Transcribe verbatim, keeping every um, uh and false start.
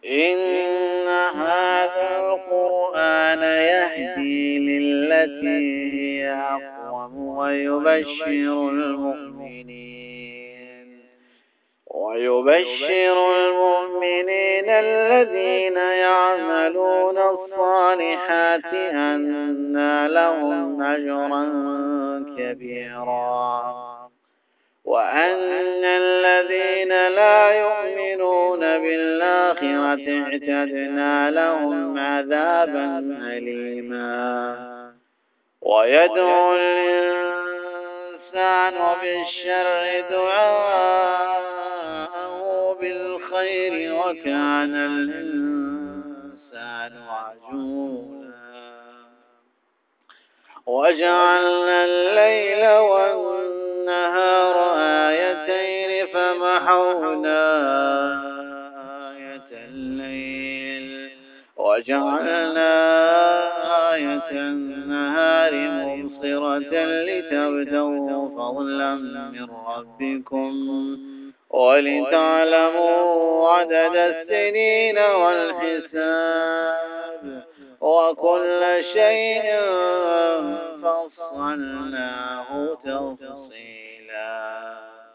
إن هذا القرآن يهدي للتي هي أقوم ويبشر المؤمنين ويبشر المؤمنين الذين يعملون الصالحات أن لهم أجرا كبيرا وأن الذين لا يؤمنون بالآخرة اعتدنا لهم عذابا أليما ويدعو الإنسان بالشر دعاءه بالخير وكان الإنسان عجولا وجعلنا الليل والنهار آيتين فمحونا آية الليل وجعلنا آية النهار مبصرة لتبتغوا فضلا من ربكم ولتعلموا عدد السنين والحساب وكل شيء فصلناه تفصيلا.